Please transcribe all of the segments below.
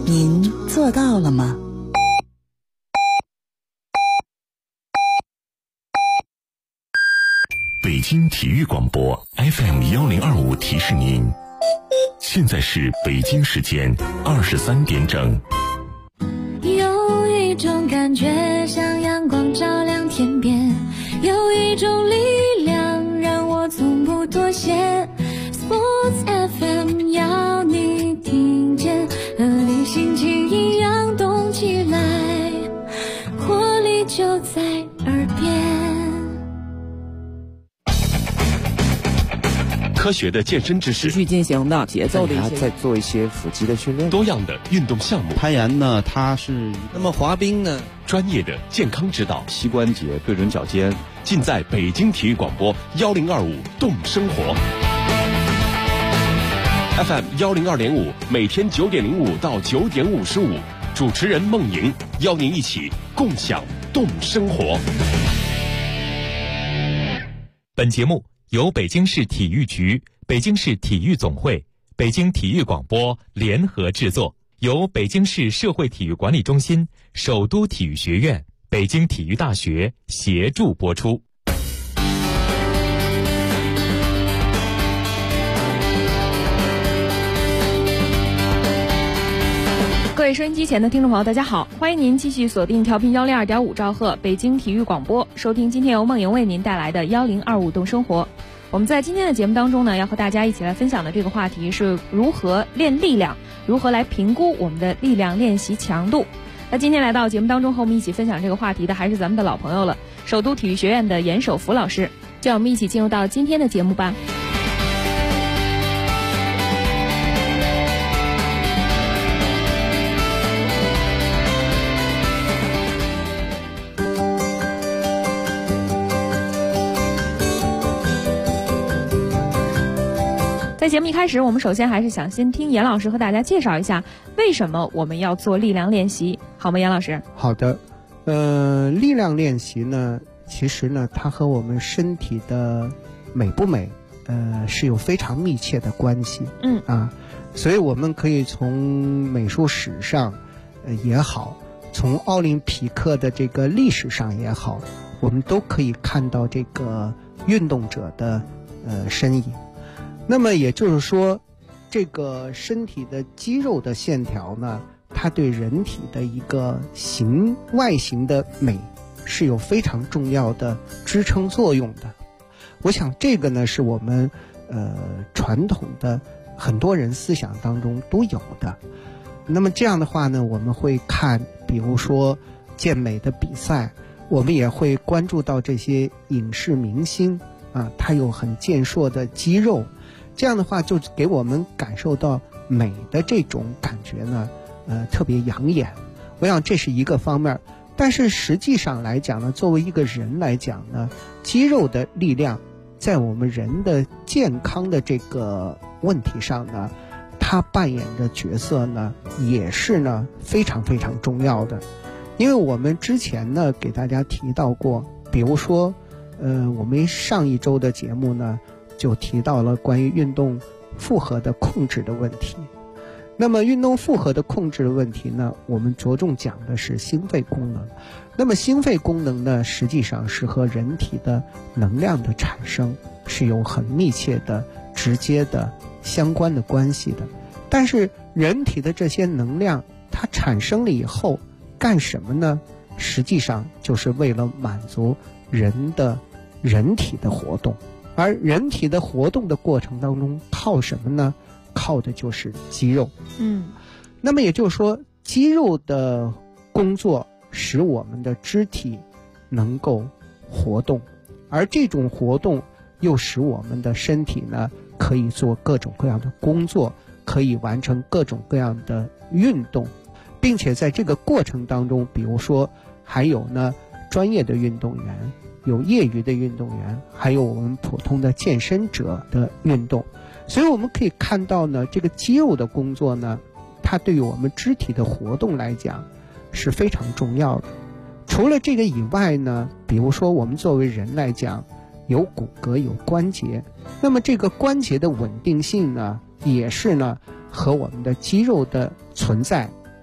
您做到了吗？ 北京体育广播 FM1025提示您，现在是北京时间23点整。 有一种感觉像阳光照亮天边，有一种力量让我从不妥协。Sports FM 要你听见，和你心情一样动起来，活力就在耳边。 科学的健身知识， 持续进行的节奏的一些， 再做一些腹肌的训练， 多样的运动项目。 攀岩呢，它是那么滑冰呢， 专业的健康指导， 膝关节对准脚尖， 尽在北京体育广播1025动生活 FM102.5，每天9点05到9点55，主持人孟莹邀您一起共享动生活。 本节目由北京市体育局、北京市体育总会、北京体育广播联合制作，由北京市社会体育管理中心、首都体育学院、北京体育大学协助播出。 各位收音机前的听众朋友，大家好，欢迎您继续锁定调频102.5兆赫北京体育广播，收听今天由梦莹为您带来的1025动生活。我们在今天的节目当中呢，要和大家一起来分享的这个话题是如何练力量，如何来评估我们的力量练习强度。那今天来到节目当中和我们一起分享这个话题的还是咱们的老朋友了，首都体育学院的严守福老师，就让我们一起进入到今天的节目吧。在节目一开始，我们首先还是想先听严老师和大家介绍一下为什么我们要做力量练习，好吗？严老师。 好的，力量练习呢，其实呢，它和我们身体的美不美，是有非常密切的关系。所以我们可以从美术史上，也好，从奥林匹克的这个历史上也好，我们都可以看到这个运动者的身影。那么也就是说，这个身体的肌肉的线条呢，它对人体的一个外形的美是有非常重要的支撑作用的。我想这个呢是我们传统的很多人思想当中都有的。那么这样的话呢，我们会看比如说健美的比赛，我们也会关注到这些影视明星啊，他有很健硕的肌肉，这样的话就给我们感受到美的这种感觉呢，特别养眼。我想这是一个方面，但是实际上来讲呢，作为一个人来讲呢，肌肉的力量在我们人的健康的这个问题上呢，它扮演的角色呢，也是呢非常非常重要的。因为我们之前呢给大家提到过，比如说我们上一周的节目呢就提到了关于运动负荷的控制的问题。那么运动负荷的控制的问题呢，我们着重讲的是心肺功能。那么心肺功能呢，实际上是和人体的能量的产生是有很密切的直接的相关的关系的。但是人体的这些能量它产生了以后干什么呢？实际上就是为了满足人体的活动。而人体的活动的过程当中靠什么呢？靠的就是肌肉。那么也就是说，肌肉的工作使我们的肢体能够活动，而这种活动又使我们的身体呢可以做各种各样的工作，可以完成各种各样的运动，并且在这个过程当中，比如说还有呢专业的运动员，有业余的运动员，还有我们普通的健身者的运动。所以我们可以看到呢，这个肌肉的工作呢，它对于我们肢体的活动来讲是非常重要的。除了这个以外呢，比如说我们作为人来讲，有骨骼有关节，那么这个关节的稳定性呢，也是呢和我们的肌肉的存在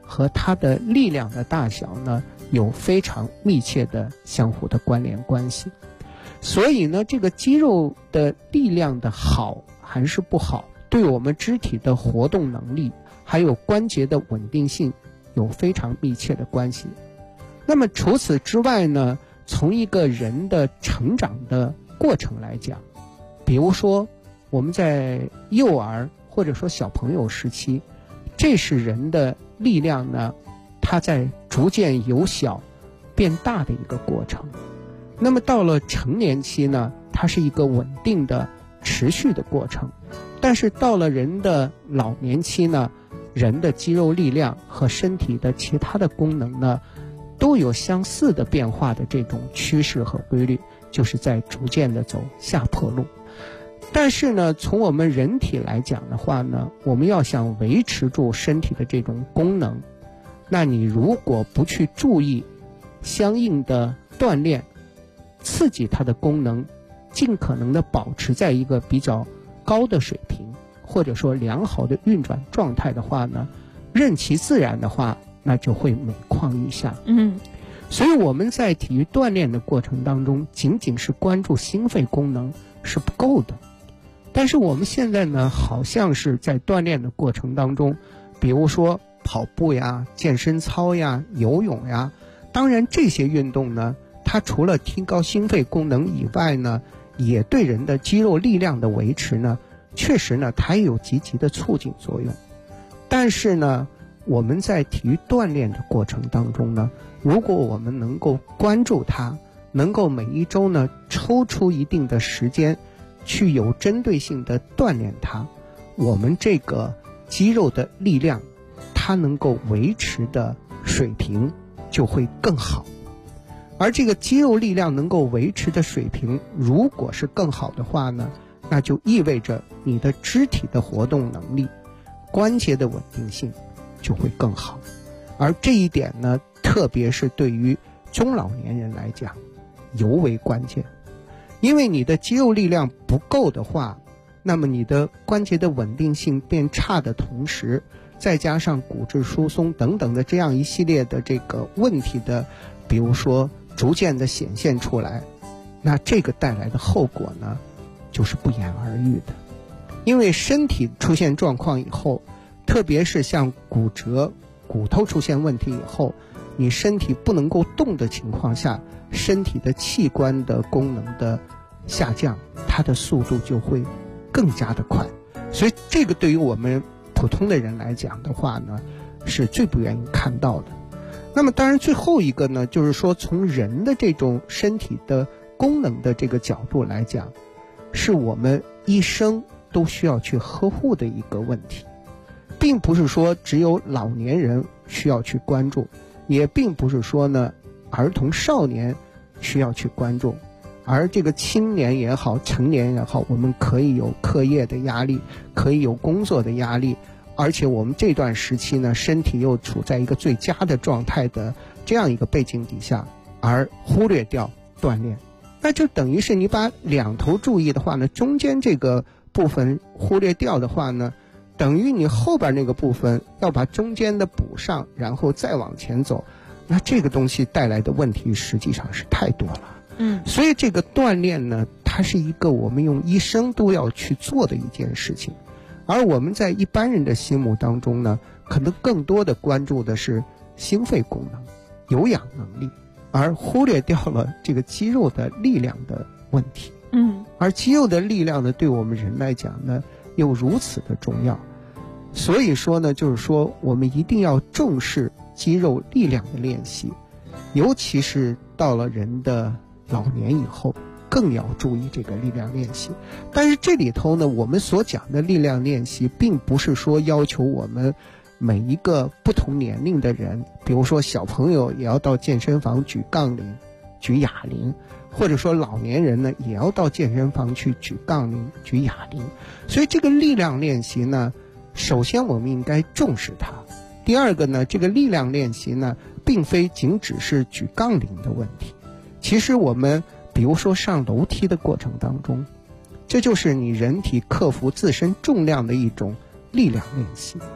和它的力量的大小呢有非常密切的相互的关联关系。所以呢，这个肌肉的力量的好还是不好，对我们肢体的活动能力还有关节的稳定性有非常密切的关系。那么除此之外呢，从一个人的成长的过程来讲，比如说我们在幼儿或者说小朋友时期，这是人的力量呢它在逐渐由小变大的一个过程。那么到了成年期呢，它是一个稳定的持续的过程。但是到了人的老年期呢，人的肌肉力量和身体的其他的功能呢都有相似的变化的这种趋势和规律，就是在逐渐的走下坡路。但是呢，从我们人体来讲的话呢，我们要想维持住身体的这种功能，那你如果不去注意相应的锻炼，刺激它的功能，尽可能的保持在一个比较高的水平，或者说良好的运转状态的话呢，任其自然的话，那就会每况愈下。所以我们在体育锻炼的过程当中，仅仅是关注心肺功能是不够的。但是我们现在呢，好像是在锻炼的过程当中，比如说跑步呀、健身操呀、游泳呀，当然这些运动呢，它除了提高心肺功能以外呢，也对人的肌肉力量的维持呢，确实呢，它也有积极的促进作用。但是呢，我们在体育锻炼的过程当中呢，如果我们能够关注它，能够每一周呢抽出一定的时间去有针对性的锻炼它，我们这个肌肉的力量它能够维持的水平就会更好。而这个肌肉力量能够维持的水平如果是更好的话呢，那就意味着你的肢体的活动能力、关节的稳定性就会更好。而这一点呢，特别是对于中老年人来讲尤为关键。因为你的肌肉力量不够的话，那么你的关节的稳定性变差的同时，再加上骨质疏松等等的这样一系列的这个问题的，比如说逐渐的显现出来，那这个带来的后果呢，就是不言而喻的。因为身体出现状况以后，特别是像骨折、骨头出现问题以后，你身体不能够动的情况下，身体的器官的功能的下降，它的速度就会更加的快。所以这个对于我们普通的人来讲的话呢，是最不愿意看到的。那么当然最后一个呢，就是说从人的这种身体的功能的这个角度来讲，是我们一生都需要去呵护的一个问题，并不是说只有老年人需要去关注，也并不是说呢儿童少年需要去关注，而这个青年也好，成年也好，我们可以有课业的压力，可以有工作的压力，而且我们这段时期呢，身体又处在一个最佳的状态的这样一个背景底下，而忽略掉锻炼，那就等于是你把两头注意的话呢，中间这个部分忽略掉的话呢，等于你后边那个部分要把中间的补上，然后再往前走，那这个东西带来的问题实际上是太多了。所以这个锻炼呢，它是一个我们用一生都要去做的一件事情。而我们在一般人的心目当中呢，可能更多的关注的是心肺功能、有氧能力，而忽略掉了这个肌肉的力量的问题。而肌肉的力量呢，对我们人来讲呢，又如此的重要。所以说呢，就是说我们一定要重视肌肉力量的练习，尤其是到了人的老年以后，更要注意这个力量练习。但是这里头呢，我们所讲的力量练习并不是说要求我们每一个不同年龄的人，比如说小朋友也要到健身房举杠铃、举哑铃，或者说老年人呢也要到健身房去举杠铃、举哑铃。所以这个力量练习呢，首先我们应该重视它。第二个呢，这个力量练习呢，并非仅只是举杠铃的问题。其实我们比如说上楼梯的过程当中，这就是你人体克服自身重量的一种力量练习。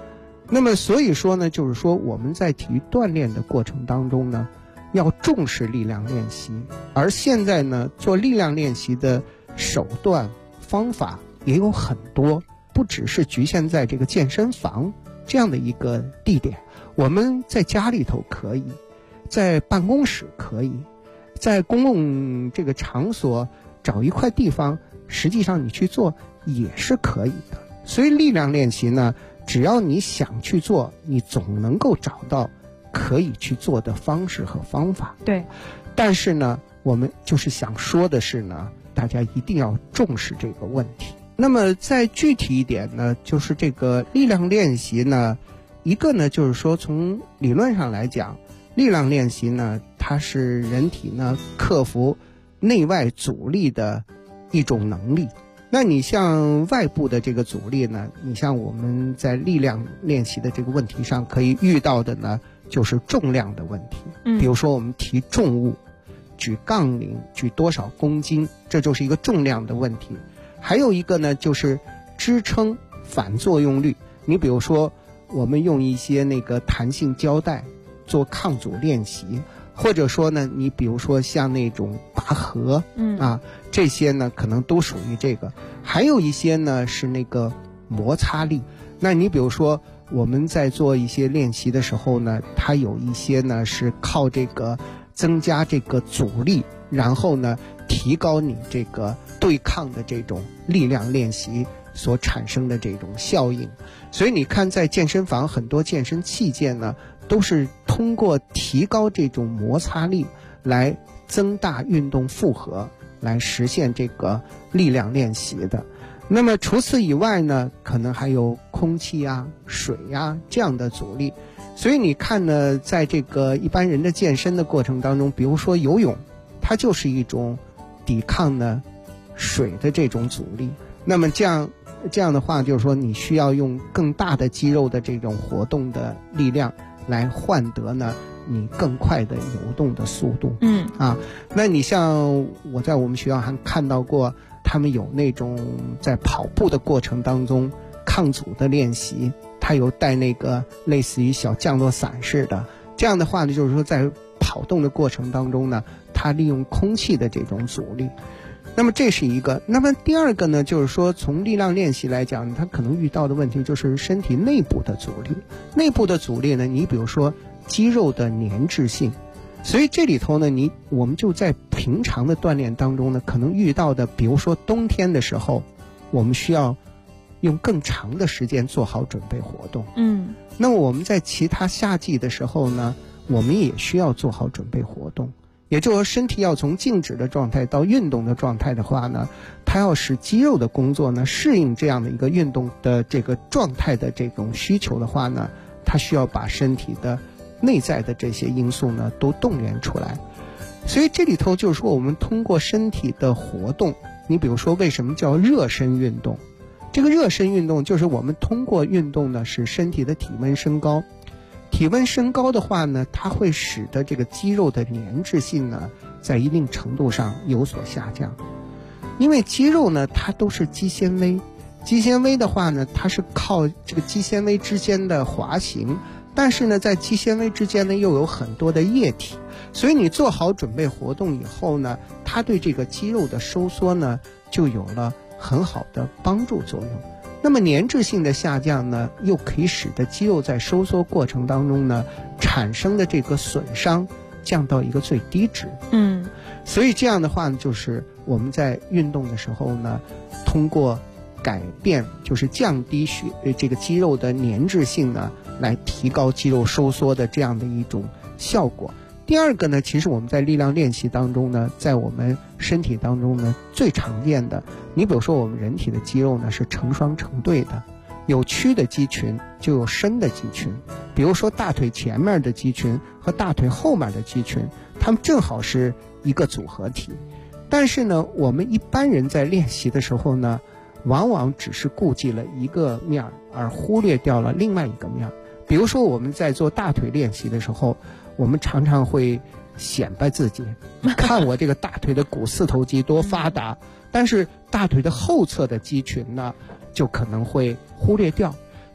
那么所以说呢，就是说我们在体育锻炼的过程当中呢，要重视力量练习。而现在呢，做力量练习的手段方法也有很多，不只是局限在这个健身房这样的一个地点，我们在家里头可以，在办公室可以，在公共这个场所找一块地方，实际上你去做也是可以的。所以力量练习呢，只要你想去做，你总能够找到可以去做的方式和方法。 对， 但是呢，我们就是想说的是呢，大家一定要重视这个问题。那么再具体一点呢，就是这个力量练习呢，一个呢就是说从理论上来讲，力量练习呢，它是人体呢克服内外阻力的一种能力。那你像外部的这个阻力呢，你像我们在力量练习的这个问题上可以遇到的呢，就是重量的问题。比如说我们提重物，举杠铃，举多少公斤，这就是一个重量的问题。还有一个呢，就是支撑反作用力。你比如说我们用一些那个弹性胶带做抗阻练习，或者说呢，你比如说像那种拔河，这些呢可能都属于这个。还有一些呢是那个摩擦力。那你比如说我们在做一些练习的时候呢，它有一些呢是靠这个增加这个阻力，然后呢提高你这个对抗的这种力量练习所产生的这种效应。所以你看在健身房很多健身器械呢，都是通过提高这种摩擦力来增大运动负荷，来实现这个力量练习的。那么除此以外呢，可能还有空气啊、水啊这样的阻力。所以你看呢，在这个一般人的健身的过程当中，比如说游泳，它就是一种抵抗呢水的这种阻力。那么这样的话，就是说你需要用更大的肌肉的这种活动的力量来换得呢你更快的游动的速度。那你像我在我们学校还看到过，他们有那种在跑步的过程当中抗阻的练习，他有带那个类似于小降落伞似的。这样的话呢，就是说在跑动的过程当中呢，他利用空气的这种阻力。那么这是一个。那么第二个呢，就是说从力量练习来讲，它可能遇到的问题就是身体内部的阻力。内部的阻力呢，你比如说肌肉的粘滞性。所以这里头呢，我们就在平常的锻炼当中呢，可能遇到的，比如说冬天的时候，我们需要用更长的时间做好准备活动。那么我们在其他夏季的时候呢，我们也需要做好准备活动。也就是说，身体要从静止的状态到运动的状态的话呢，它要使肌肉的工作呢适应这样的一个运动的这个状态的这种需求的话呢，它需要把身体的内在的这些因素呢都动员出来。所以这里头就是说，我们通过身体的活动，你比如说为什么叫热身运动？这个热身运动就是我们通过运动呢使身体的体温升高。体温升高的话呢，它会使得这个肌肉的粘滞性呢在一定程度上有所下降。因为肌肉呢它都是肌纤维，肌纤维的话呢，它是靠这个肌纤维之间的滑行，但是呢在肌纤维之间呢又有很多的液体。所以你做好准备活动以后呢，它对这个肌肉的收缩呢就有了很好的帮助作用。那么粘滞性的下降呢，又可以使得肌肉在收缩过程当中呢产生的这个损伤降到一个最低值。所以这样的话呢，就是我们在运动的时候呢，通过改变，就是降低这个肌肉的粘滞性呢，来提高肌肉收缩的这样的一种效果。第二个呢，其实我们在力量练习当中呢，在我们身体当中呢最常见的，你比如说我们人体的肌肉呢是成双成对的，有曲的肌群就有伸的肌群。比如说大腿前面的肌群和大腿后面的肌群，它们正好是一个组合体。但是呢，我们一般人在练习的时候呢，往往只是顾忌了一个面而忽略掉了另外一个面。比如说我们在做大腿练习的时候，我们常常会显摆自己，看我这个大腿的股四头肌多发达，但是大腿的后侧的肌群呢就可能会忽略掉。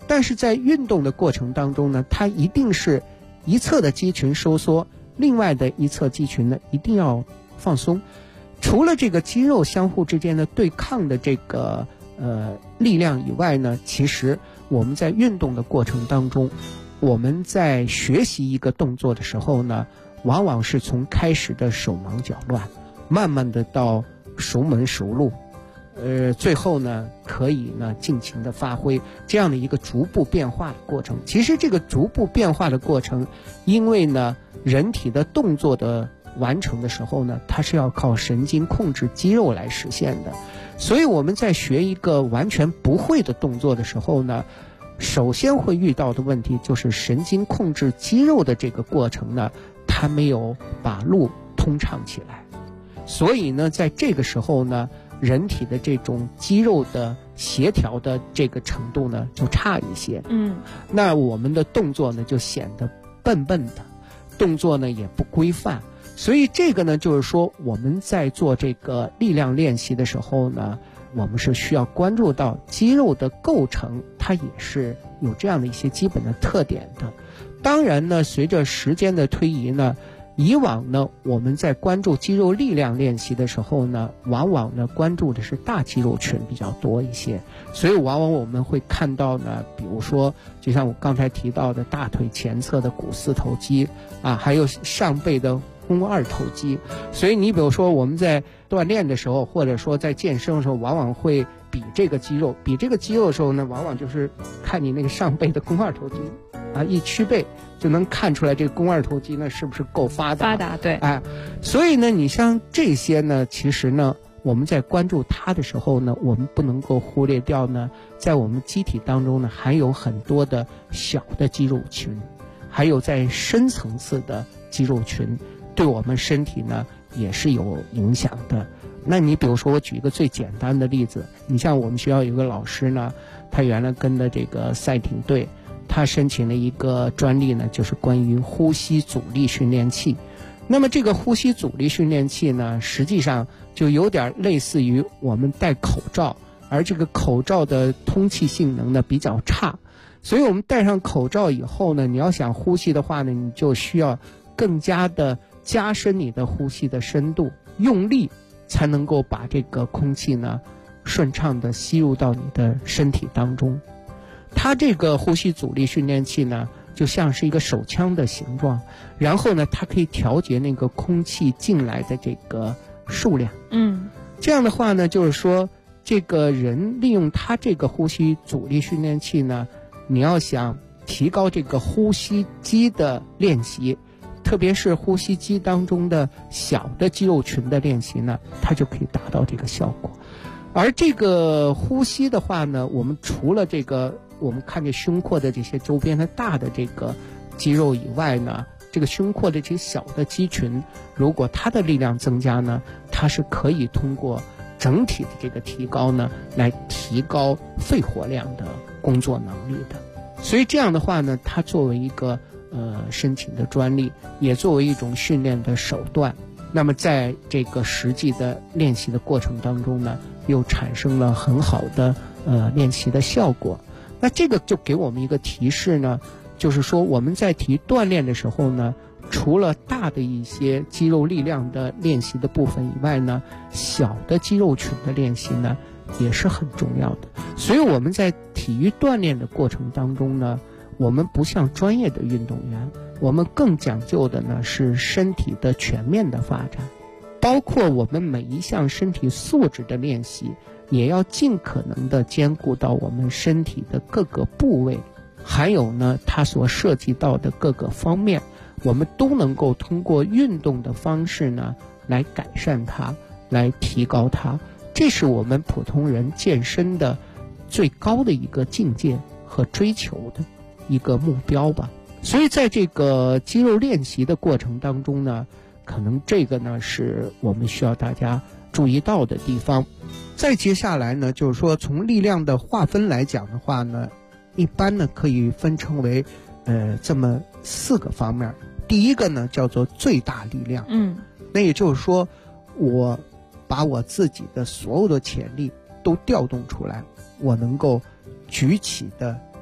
但是在运动的过程当中呢，它一定是一侧的肌群收缩，另外的一侧肌群呢一定要放松。除了这个肌肉相互之间的对抗的这个力量以外呢，其实我们在运动的过程当中，我们在学习一个动作的时候呢，往往是从开始的手忙脚乱，慢慢的到熟门熟路，最后呢可以呢尽情的发挥，这样的一个逐步变化的过程。其实这个逐步变化的过程，因为呢人体的动作的完成的时候呢，它是要靠神经控制肌肉来实现的。所以我们在学一个完全不会的动作的时候呢，首先会遇到的问题就是神经控制肌肉的这个过程呢，它没有把路通畅起来。所以呢在这个时候呢，人体的这种肌肉的协调的这个程度呢就差一些，那我们的动作呢就显得笨笨的，动作呢也不规范。所以这个呢就是说我们在做这个力量练习的时候呢，我们是需要关注到肌肉的构成，它也是有这样的一些基本的特点的。当然呢随着时间的推移呢，以往呢我们在关注肌肉力量练习的时候呢，往往呢关注的是大肌肉群比较多一些，所以往往我们会看到呢，比如说就像我刚才提到的大腿前侧的股四头肌啊，还有上背的肱二头肌。所以你比如说我们在锻炼的时候，或者说在健身的时候，往往会比这个肌肉的时候呢，往往就是看你那个上背的肱二头肌啊，一屈背就能看出来这个肱二头肌呢是不是够发达。 对， 所以呢你像这些呢，其实呢我们在关注它的时候呢，我们不能够忽略掉呢，在我们机体当中呢还有很多的小的肌肉群，还有在深层次的肌肉群，对我们身体呢也是有影响的。那你比如说我举一个最简单的例子，你像我们学校有个老师呢，他原来跟的这个赛艇队，他申请了一个专利呢，就是关于呼吸阻力训练器。那么这个呼吸阻力训练器呢，实际上就有点类似于我们戴口罩，而这个口罩的通气性能呢比较差，所以我们戴上口罩以后呢，你要想呼吸的话呢，你就需要更加的加深你的呼吸的深度，用力才能够把这个空气呢顺畅的吸入到你的身体当中。它这个呼吸阻力训练器呢就像是一个手枪的形状，然后呢它可以调节那个空气进来的这个数量。这样的话呢，就是说这个人利用它这个呼吸阻力训练器呢，你要想提高这个呼吸肌的练习，特别是呼吸肌当中的小的肌肉群的练习呢，它就可以达到这个效果。而这个呼吸的话呢，我们除了这个我们看这胸廓的这些周边的大的这个肌肉以外呢，这个胸廓的这些小的肌群，如果它的力量增加呢，它是可以通过整体的这个提高呢，来提高肺活量的工作能力的。所以这样的话呢，它作为一个申请的专利，也作为一种训练的手段，那么在这个实际的练习的过程当中呢，又产生了很好的练习的效果。那这个就给我们一个提示呢，就是说我们在提锻炼的时候呢，除了大的一些肌肉力量的练习的部分以外呢，小的肌肉群的练习呢也是很重要的。所以我们在体育锻炼的过程当中呢，我们不像专业的运动员，我们更讲究的呢是身体的全面的发展，包括我们每一项身体素质的练习，也要尽可能的兼顾到我们身体的各个部位，还有呢它所涉及到的各个方面，我们都能够通过运动的方式呢来改善它，来提高它。这是我们普通人健身的最高的一个境界和追求的一个目标吧。所以在这个肌肉练习的过程当中呢，可能这个呢是我们需要大家注意到的地方。再接下来呢，就是说从力量的划分来讲的话呢，一般呢可以分成为这么4个方面。第一个呢叫做最大力量，那也就是说我把我自己的所有的潜力都调动出来，我能够举起的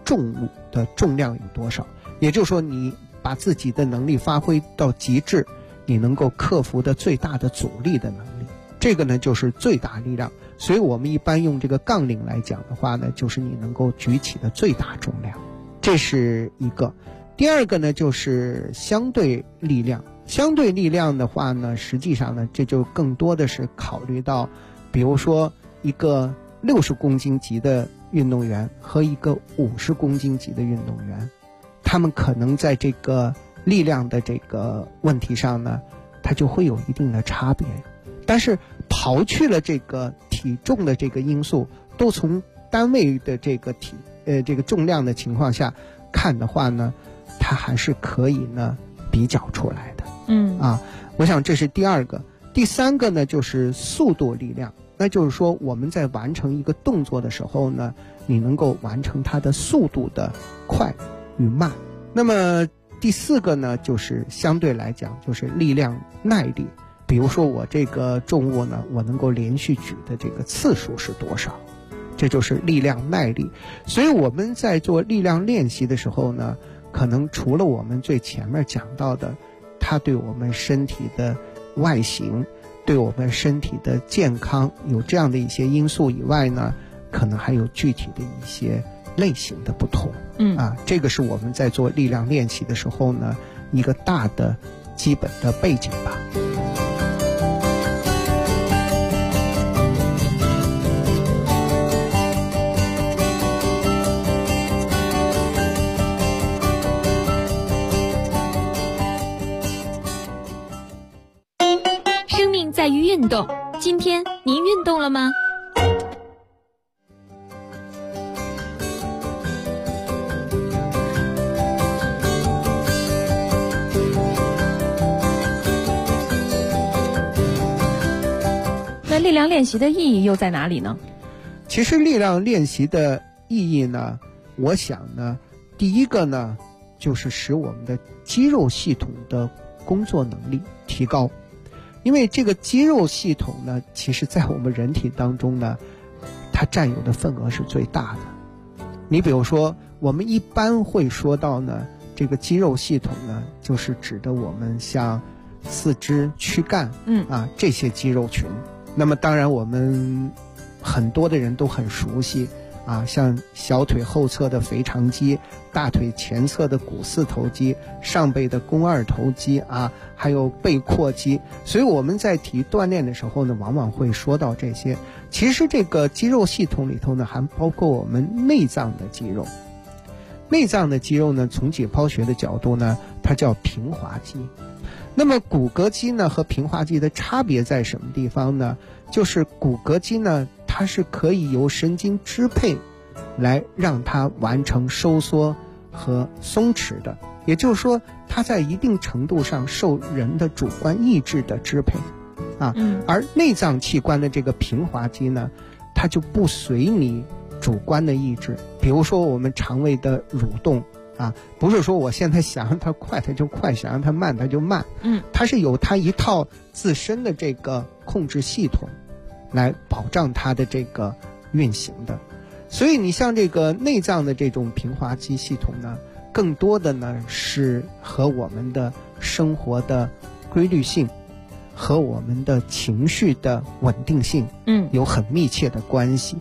重物的重量有多少。也就是说，你把自己的能力发挥到极致，你能够克服的最大的阻力的能力，这个呢就是最大力量。所以我们一般用这个杠铃来讲的话呢，就是你能够举起的最大重量，这是一个。第二个呢就是相对力量。相对力量的话呢，实际上呢这就更多的是考虑到，比如说一个60公斤级的运动员和一个50公斤级的运动员，他们可能在这个力量的这个问题上呢，它就会有一定的差别。但是刨去了这个体重的这个因素，都从单位的这个这个重量的情况下看的话呢，它还是可以呢比较出来的。我想这是第二个。第三个呢就是速度力量，那就是说我们在完成一个动作的时候呢，你能够完成它的速度的快与慢。那么第四个呢就是相对来讲就是力量耐力，比如说我这个重物呢，我能够连续举的这个次数是多少，这就是力量耐力。所以我们在做力量练习的时候呢，可能除了我们最前面讲到的它对我们身体的外形，对我们身体的健康有这样的一些因素以外呢，可能还有具体的一些类型的不同。这个是我们在做力量练习的时候呢一个大的基本的背景吧。 生命在于运动，今天您运动了吗？ 那力量练习的意义又在哪里呢？ 其实力量练习的意义呢，我想呢，第一个呢，就是使我们的肌肉系统的工作能力提高。因为这个肌肉系统呢，其实在我们人体当中呢，它占有的份额是最大的。你比如说，我们一般会说到呢，这个肌肉系统呢，就是指的我们像四肢、躯干，这些肌肉群。那么当然我们很多的人都很熟悉像小腿后侧的腓肠肌，大腿前侧的股四头肌，上背的肱二头肌还有背阔肌。所以我们在体育锻炼的时候呢，往往会说到这些。其实这个肌肉系统里头呢，还包括我们内脏的肌肉。内脏的肌肉呢，从解剖学的角度呢，它叫平滑肌。那么骨骼肌呢和平滑肌的差别在什么地方呢？就是骨骼肌呢，它是可以由神经支配来让它完成收缩和松弛的，也就是说它在一定程度上受人的主观意志的支配而内脏器官的这个平滑肌呢，它就不随你主观的意志。比如说我们肠胃的蠕动不是说我现在想让它快它就快，想让它慢它就慢，它是有它一套自身的这个控制系统来保障它的这个运行的。所以你像这个内脏的这种平滑肌系统呢，更多的呢是和我们的生活的规律性和我们的情绪的稳定性有很密切的关系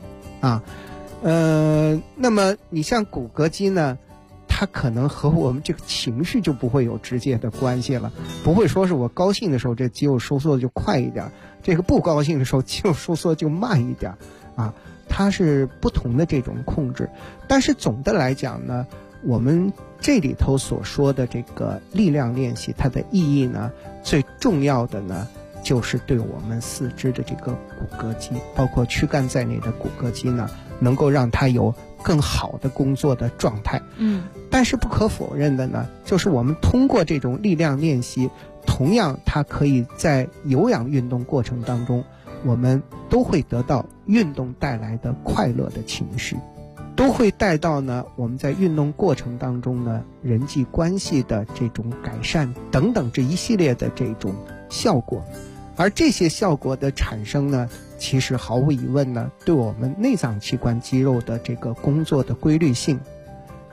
那么你像骨骼肌呢，它可能和我们这个情绪就不会有直接的关系了，不会说是我高兴的时候这肌肉收缩就快一点，这个不高兴的时候肌肉收缩就慢一点它是不同的这种控制。但是总的来讲呢，我们这里头所说的这个力量练习，它的意义呢，最重要的呢，就是对我们四肢的这个骨骼肌，包括躯干在内的骨骼肌呢，能够让它有更好的工作的状态。但是不可否认的呢，就是我们通过这种力量练习，同样它可以在有氧运动过程当中，我们都会得到运动带来的快乐的情绪，都会带到呢我们在运动过程当中呢人际关系的这种改善等等这一系列的这种效果。而这些效果的产生呢，其实毫无疑问呢，对我们内脏器官肌肉的这个工作的规律性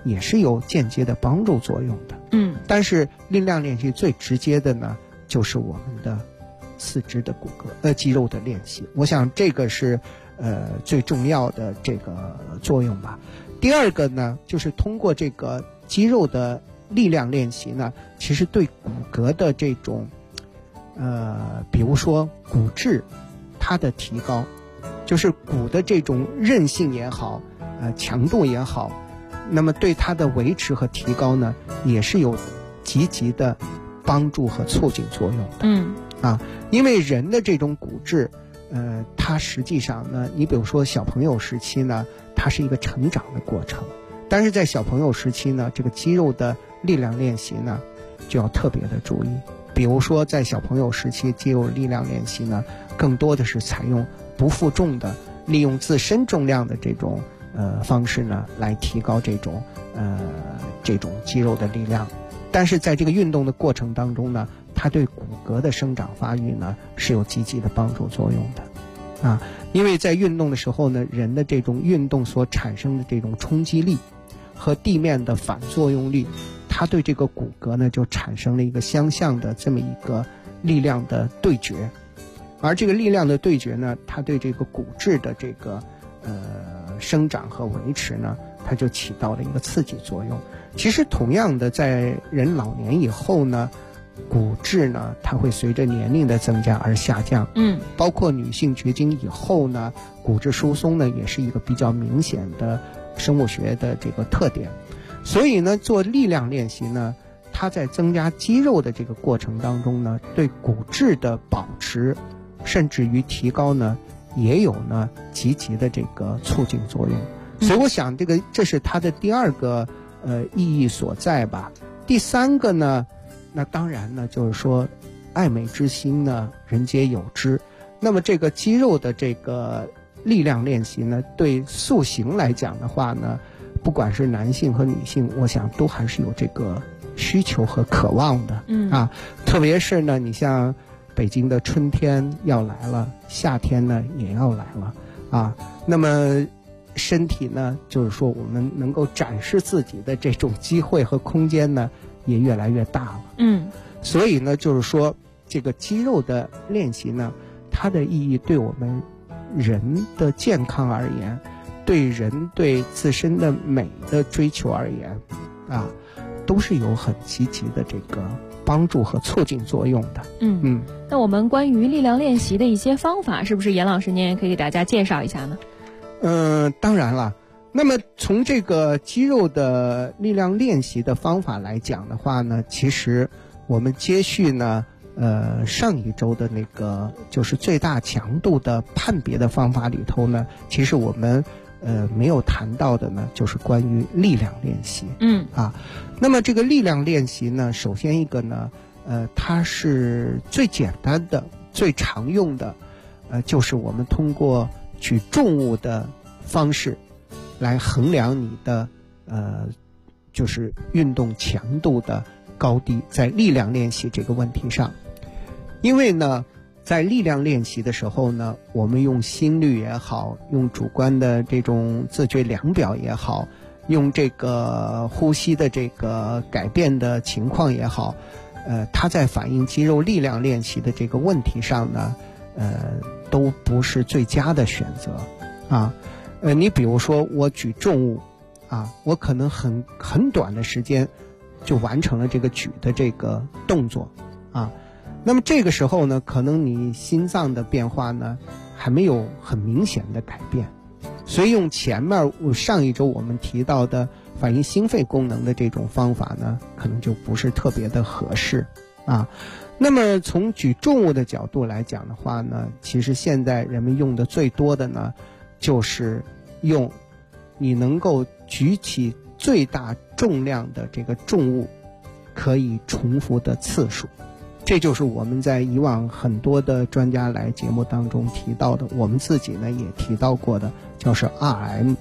也是有间接的帮助作用的。但是力量练习最直接的呢，就是我们的四肢的骨骼肌肉的练习。我想这个是最重要的这个作用吧。第二个呢，就是通过这个肌肉的力量练习呢，其实对骨骼的这种比如说骨质它的提高，就是骨的这种韧性也好，强度也好，那么对它的维持和提高呢，也是有积极的帮助和促进作用的。因为人的这种骨质，它实际上呢，你比如说小朋友时期呢，它是一个成长的过程，但是在小朋友时期呢，这个肌肉的力量练习呢，就要特别的注意。比如说在小朋友时期，肌肉力量练习呢，更多的是采用不负重的，利用自身重量的这种方式呢，来提高这种肌肉的力量。但是在这个运动的过程当中呢，它对骨骼的生长发育呢是有积极的帮助作用的因为在运动的时候呢，人的这种运动所产生的这种冲击力和地面的反作用力，它对这个骨骼呢就产生了一个相向的这么一个力量的对决，而这个力量的对决呢，它对这个骨质的这个生长和维持呢，它就起到了一个刺激作用。其实同样的，在人老年以后呢，骨质呢它会随着年龄的增加而下降，包括女性绝经以后呢，骨质疏松呢也是一个比较明显的生物学的这个特点。所以呢，做力量练习呢，它在增加肌肉的这个过程当中呢，对骨质的保持甚至于提高呢，也有呢积极的这个促进作用。所以我想这是它的第二个意义所在吧。第三个呢，那当然呢就是说爱美之心呢人皆有之。那么这个肌肉的这个力量练习呢，对塑形来讲的话呢，不管是男性和女性，我想都还是有这个需求和渴望的特别是呢，你像北京的春天要来了，夏天呢也要来了那么身体呢，就是说我们能够展示自己的这种机会和空间呢，也越来越大了。所以呢，就是说这个肌肉的练习呢，它的意义对我们人的健康而言，对人对自身的美的追求而言都是有很积极的这个帮助和促进作用的。 那我们关于力量练习的一些方法，是不是严老师您也可以给大家介绍一下呢？ 当然了。那么从这个肌肉的力量练习的方法来讲的话呢，其实我们接续呢上一周的那个就是最大强度的判别的方法里头呢，其实我们没有谈到的呢，就是关于力量练习。那么这个力量练习呢，首先一个呢它是最简单的最常用的就是我们通过举重物的方式来衡量你的就是运动强度的高低，在力量练习这个问题上。因为呢在力量练习的时候呢，我们用心率也好，用主观的这种自觉量表也好，用这个呼吸的这个改变的情况也好，它在反映肌肉力量练习的这个问题上呢都不是最佳的选择你比如说我举重物我可能很短的时间就完成了这个举的这个动作那么这个时候呢，可能你心脏的变化呢还没有很明显的改变，所以用前面上一周我们提到的反映心肺功能的这种方法呢，可能就不是特别的合适那么从举重物的角度来讲的话呢，其实现在人们用的最多的呢，就是用你能够举起最大重量的这个重物可以重复的次数。这就是我们在以往很多的专家来节目当中提到的，我们自己呢也提到过的，叫是 RM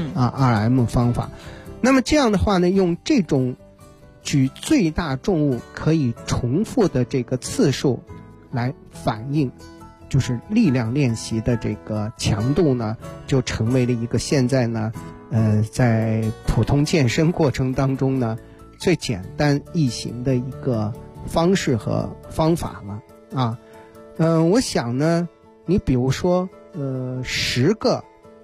RM 方法。那么这样的话呢，用这种举最大重物可以重复的这个次数来反映就是力量练习的这个强度呢，就成为了一个现在呢在普通健身过程当中呢，最简单易行的一个方式和方法了我想呢，你比如说10个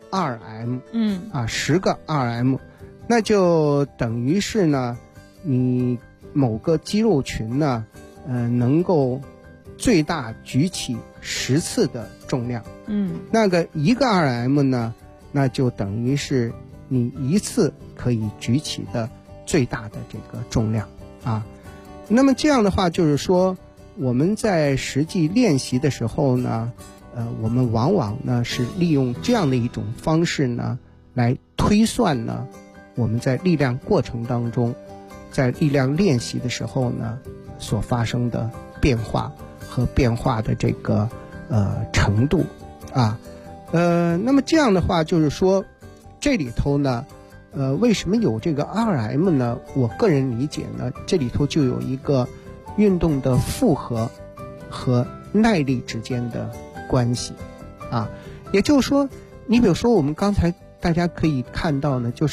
2M， 10个 2M， 那就等于是呢，你某个肌肉群呢，能够最大举起10次的重量，那个1个 2M 呢，那就等于是你1次可以举起的最大的这个重量那么这样的话，就是说我们在实际练习的时候呢，我们往往呢是利用这样的一种方式呢，来推算呢我们在力量过程当中，在力量练习的时候呢所发生的变化和变化的这个程度那么这样的话就是说，这里头呢为什么有这个 2M 呢？我个人理解呢，这里头就有一个运动的负荷和耐力之间的关系也就是说，你比如说我们刚才大家可以看到呢，就是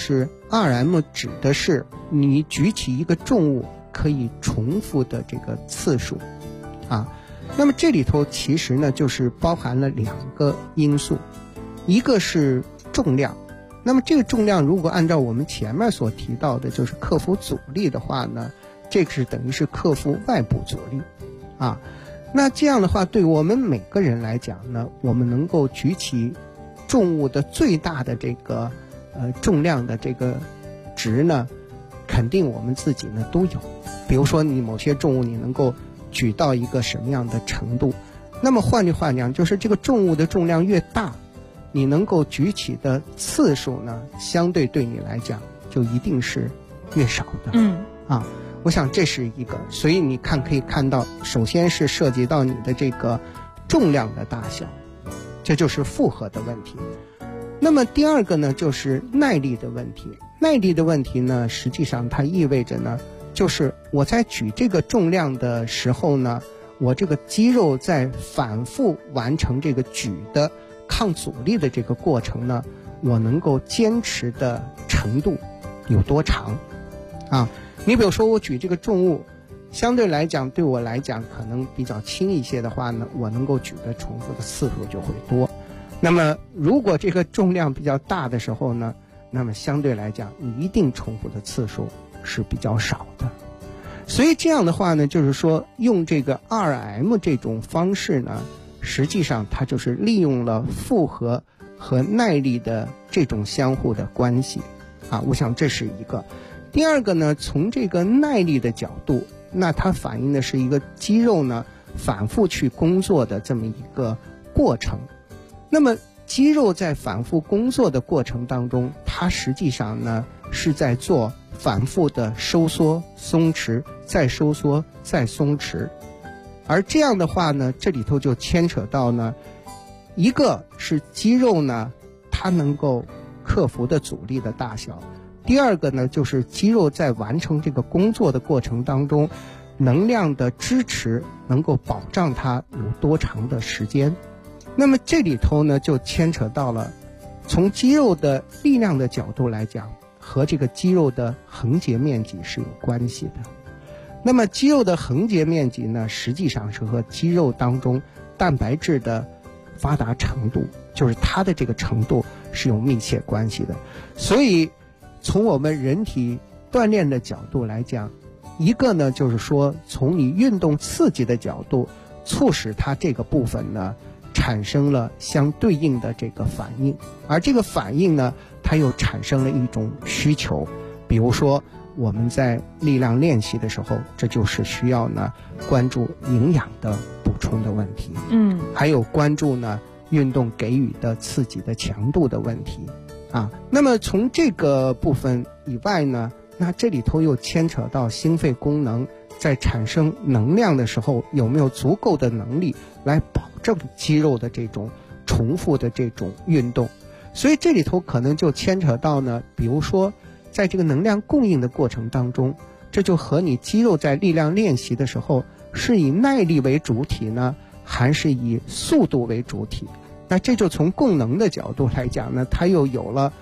2M 指的是你举起一个重物可以重复的这个次数那么这里头其实呢就是包含了2个因素，一个是重量，那么这个重量如果按照我们前面所提到的就是克服阻力的话呢，这个是等于是克服外部阻力那这样的话对我们每个人来讲呢，我们能够举起重物的最大的这个重量的这个值呢，肯定我们自己呢都有。比如说你某些重物你能够举到一个什么样的程度，那么换句话讲，就是这个重物的重量越大，你能够举起的次数呢，相对对你来讲就一定是越少的我想这是一个，所以你可以看到，首先是涉及到你的这个重量的大小，这就是负荷的问题。那么第二个呢，就是耐力的问题。耐力的问题呢，实际上它意味着呢，就是我在举这个重量的时候呢，我这个肌肉在反复完成这个举的抗阻力的这个过程呢，我能够坚持的程度有多长你比如说我举这个重物，相对来讲对我来讲可能比较轻一些的话呢，我能够举的重复的次数就会多。那么如果这个重量比较大的时候呢，那么相对来讲你一定重复的次数是比较少的。所以这样的话呢，就是说用这个 2M 这种方式呢，实际上它就是利用了负荷和耐力的这种相互的关系我想这是一个。第二个呢，从这个耐力的角度，那它反映的是一个肌肉呢反复去工作的这么一个过程。那么肌肉在反复工作的过程当中，它实际上呢是在做反复的收缩松弛，再收缩再松弛。而这样的话呢，这里头就牵扯到呢，一个是肌肉呢它能够克服的阻力的大小，第二个呢，就是肌肉在完成这个工作的过程当中，能量的支持能够保障它有多长的时间。那么这里头呢，就牵扯到了从肌肉的力量的角度来讲，和这个肌肉的横截面积是有关系的。那么肌肉的横截面积呢，实际上是和肌肉当中蛋白质的发达程度，就是它的这个程度是有密切关系的。所以从我们人体锻炼的角度来讲，一个呢就是说从你运动刺激的角度，促使它这个部分呢产生了相对应的这个反应，而这个反应呢它又产生了一种需求。比如说我们在力量练习的时候，这就是需要呢关注营养的补充的问题，还有关注呢运动给予的刺激的强度的问题那么从这个部分以外呢，那这里头又牵扯到心肺功能在产生能量的时候有没有足够的能力来保证肌肉的这种重复的这种运动。所以这里头可能就牵扯到呢，比如说在这个能量供应的过程当中，这就和你肌肉在力量练习的时候是以耐力为主体呢，还是以速度为主体。那这就从供能的角度来讲呢，它又有了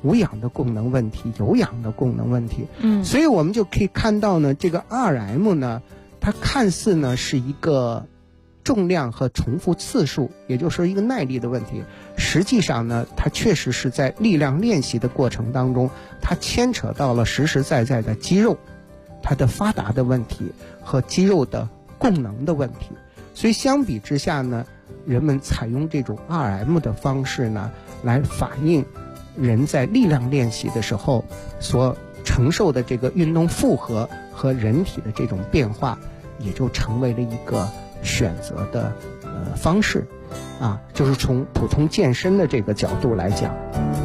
无氧的功能问题、有氧的功能问题。所以我们就可以看到呢，这个 RM 呢，它看似呢是一个重量和重复次数，也就是说一个耐力的问题，实际上呢，它确实是在力量练习的过程当中，它牵扯到了实实在在的肌肉它的发达的问题和肌肉的功能的问题。所以相比之下呢，人们采用这种 RM 的方式呢，来反映人在力量练习的时候所承受的这个运动负荷和人体的这种变化，也就成为了一个选择的方式啊，就是从普通健身的这个角度来讲。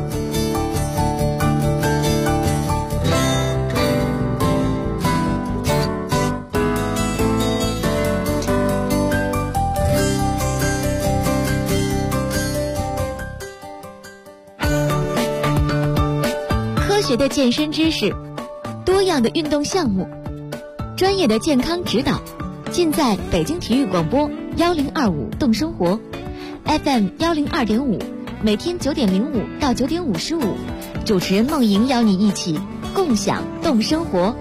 科学的健身知识，多样的运动项目，专业的健康指导，尽在北京体育广播1025动生活 FM 102.5，每天9点05到9点55，主持人梦莹邀你一起共享动生活。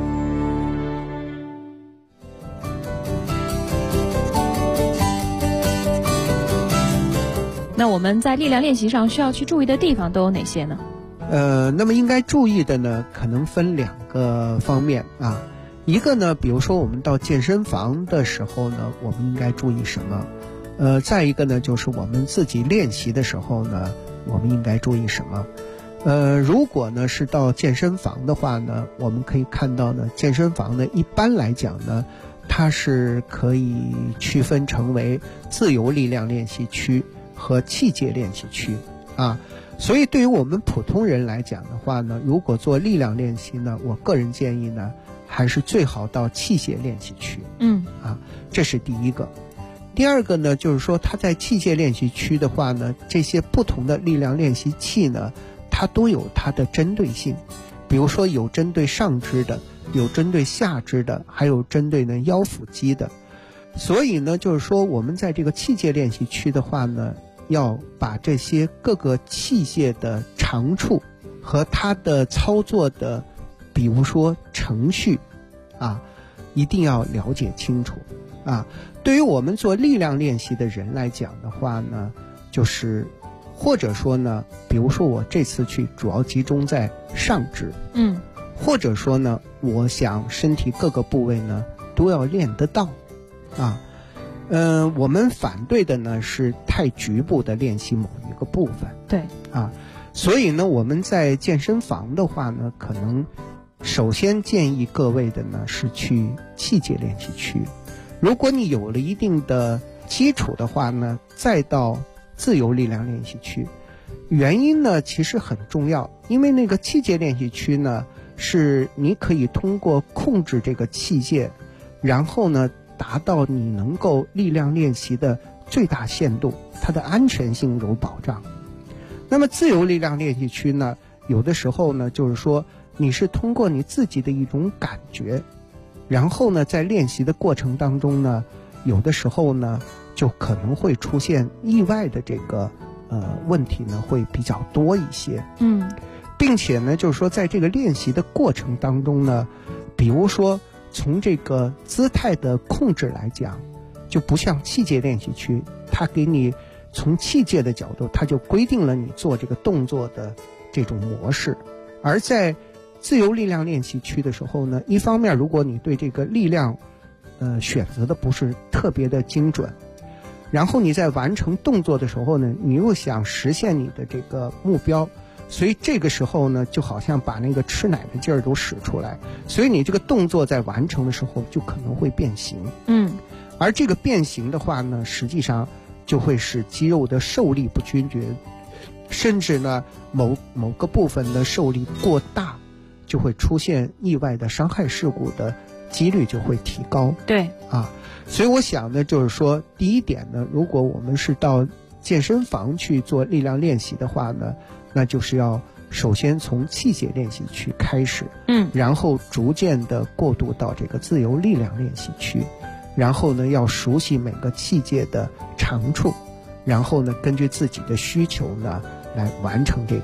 那我们在力量练习上需要去注意的地方都有哪些呢？ 那么应该注意的呢，可能分2个方面啊。一个呢，比如说我们到健身房的时候呢，我们应该注意什么？再一个呢，就是我们自己练习的时候呢，我们应该注意什么？如果呢是到健身房的话呢，我们可以看到呢，健身房呢一般来讲呢，它是可以区分成为自由力量练习区和器械练习区啊。所以对于我们普通人来讲的话呢，如果做力量练习呢，我个人建议呢，还是最好到器械练习区。这是第一个。第二个呢，就是说它在器械练习区的话呢，这些不同的力量练习器呢，它都有它的针对性。比如说有针对上肢的，有针对下肢的，还有针对呢腰腹肌的。所以呢，就是说我们在这个器械练习区的话呢，要把这些各个器械的长处和它的操作的，比如说程序啊，一定要了解清楚啊。对于我们做力量练习的人来讲的话呢，就是或者说呢，比如说我这次去主要集中在上肢，或者说呢，我想身体各个部位呢都要练得到啊。我们反对的呢是太局部的练习某一个部分。 对啊，所以呢，我们在健身房的话呢，可能首先建议各位的呢是去器械练习区。如果你有了一定的基础的话呢，再到自由力量练习区。原因呢其实很重要，因为那个器械练习区呢，是你可以通过控制这个器械，然后呢达到你能够力量练习的最大限度，它的安全性有保障。那么自由力量练习区呢，有的时候呢，就是说你是通过你自己的一种感觉，然后呢在练习的过程当中呢，有的时候呢就可能会出现意外的这个问题呢会比较多一些。并且呢就是说在这个练习的过程当中呢，比如说从这个姿态的控制来讲，就不像器械练习区，它给你从器械的角度，它就规定了你做这个动作的这种模式。而在自由力量练习区的时候呢，一方面如果你对这个力量选择的不是特别的精准，然后你在完成动作的时候呢，你又想实现你的这个目标，所以这个时候呢，就好像把那个吃奶的劲儿都使出来，所以你这个动作在完成的时候就可能会变形。而这个变形的话呢，实际上就会使肌肉的受力不均匀，甚至呢某个部分的受力过大，就会出现意外的伤害事故的几率就会提高。 对啊，所以我想呢，就是说第一点呢，如果我们是到健身房去做力量练习的话呢，那就是要首先从器械练习区开始，然后逐渐的过渡到这个自由力量练习区，然后呢要熟悉每个器械的长处，然后呢根据自己的需求呢来完成这个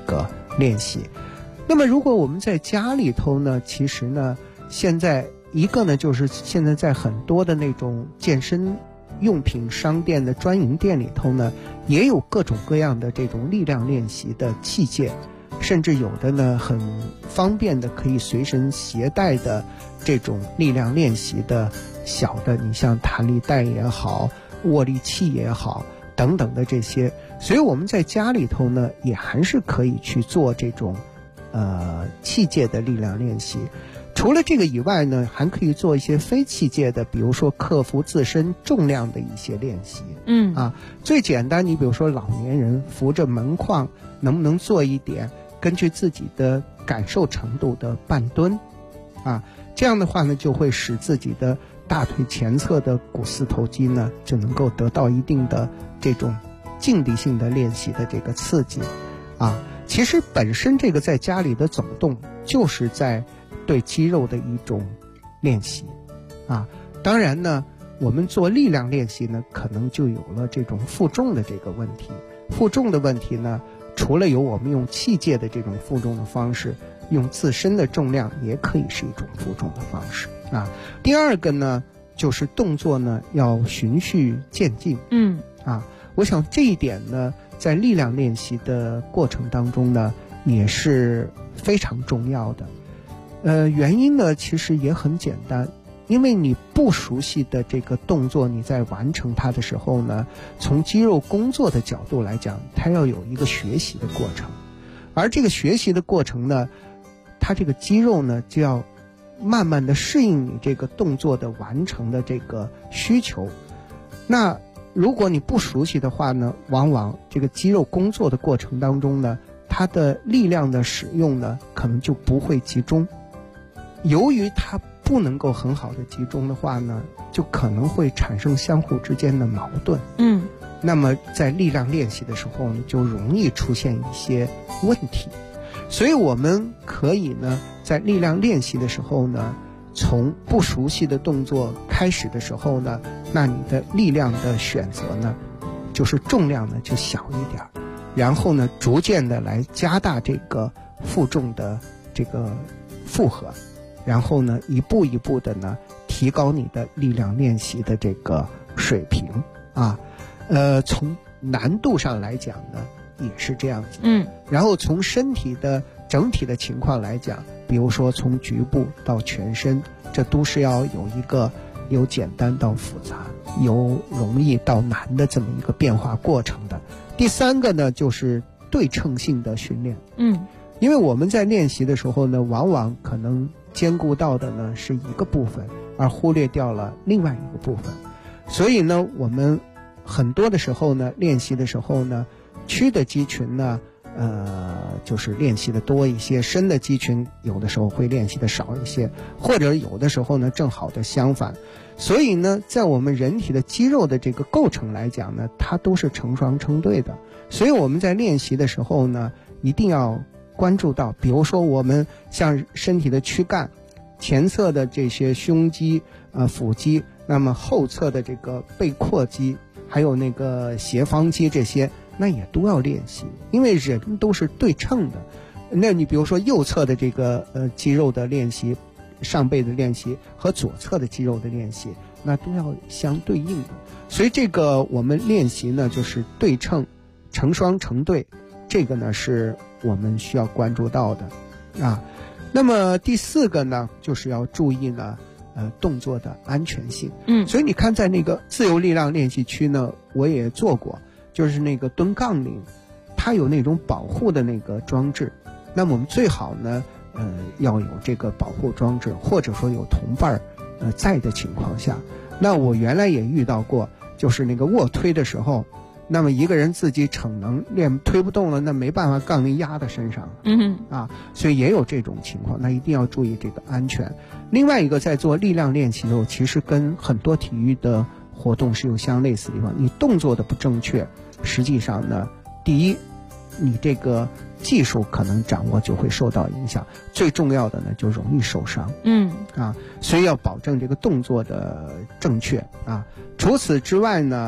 练习。那么如果我们在家里头呢，其实呢，现在一个呢，就是现在在很多的那种健身用品商店的专营店里头呢，也有各种各样的这种力量练习的器械，甚至有的呢很方便的可以随身携带的这种力量练习的小的，你像弹力带也好，握力器也好等等的这些，所以我们在家里头呢也还是可以去做这种器械的力量练习。除了这个以外呢，还可以做一些非器械的，比如说克服自身重量的一些练习。最简单，你比如说老年人扶着门框，能不能做一点根据自己的感受程度的半蹲这样的话呢，就会使自己的大腿前侧的股四头肌呢就能够得到一定的这种静力性的练习的这个刺激其实本身这个在家里的走动就是在对肌肉的一种练习当然呢，我们做力量练习呢，可能就有了这种负重的这个问题。负重的问题呢，除了有我们用器械的这种负重的方式，用自身的重量也可以是一种负重的方式第二个呢，就是动作呢要循序渐进我想这一点呢，在力量练习的过程当中呢，也是非常重要的。原因呢其实也很简单，因为你不熟悉的这个动作，你在完成它的时候呢，从肌肉工作的角度来讲，它要有一个学习的过程，而这个学习的过程呢，它这个肌肉呢就要慢慢的适应你这个动作的完成的这个需求。那如果你不熟悉的话呢，往往这个肌肉工作的过程当中呢，它的力量的使用呢可能就不会集中。由于它不能够很好的集中的话呢，就可能会产生相互之间的矛盾那么在力量练习的时候呢，就容易出现一些问题。所以我们可以呢，在力量练习的时候呢，从不熟悉的动作开始的时候呢，那你的力量的选择呢，就是重量呢就小一点，然后呢逐渐的来加大这个负重的这个负荷，然后呢一步一步的呢提高你的力量练习的这个水平从难度上来讲呢也是这样子然后从身体的整体的情况来讲，比如说从局部到全身，这都是要有一个由简单到复杂，由容易到难的这么一个变化过程的。第三个呢，就是对称性的训练因为我们在练习的时候呢，往往可能兼顾到的呢是一个部分，而忽略掉了另外一个部分。所以呢，我们很多的时候呢，练习的时候呢，屈的肌群呢就是练习的多一些，深的肌群有的时候会练习的少一些，或者有的时候呢正好的相反。所以呢，在我们人体的肌肉的这个构成来讲呢，它都是成双成对的。所以我们在练习的时候呢，一定要关注到，比如说我们像身体的躯干，前侧的这些胸肌腹肌，那么后侧的这个背阔肌，还有那个斜方肌，这些那也都要练习，因为人都是对称的。那你比如说右侧的这个肌肉的练习，上背的练习和左侧的肌肉的练习，那都要相对应的。所以这个我们练习呢，就是对称、成双成对，这个呢是我们需要关注到的那么第四个呢，就是要注意呢动作的安全性所以你看在那个自由力量练习区呢，我也做过，就是那个蹲杠铃，它有那种保护的那个装置。那么我们最好呢要有这个保护装置，或者说有同伴在的情况下。那我原来也遇到过，就是那个卧推的时候，那么一个人自己逞能练推不动了，那没办法，杠铃压在身上所以也有这种情况，那一定要注意这个安全。另外一个，在做力量练习的时候，其实跟很多体育的活动是有相类似的地方。你动作的不正确，实际上呢，第一，你这个技术可能掌握就会受到影响，最重要的呢就容易受伤所以要保证这个动作的正确除此之外呢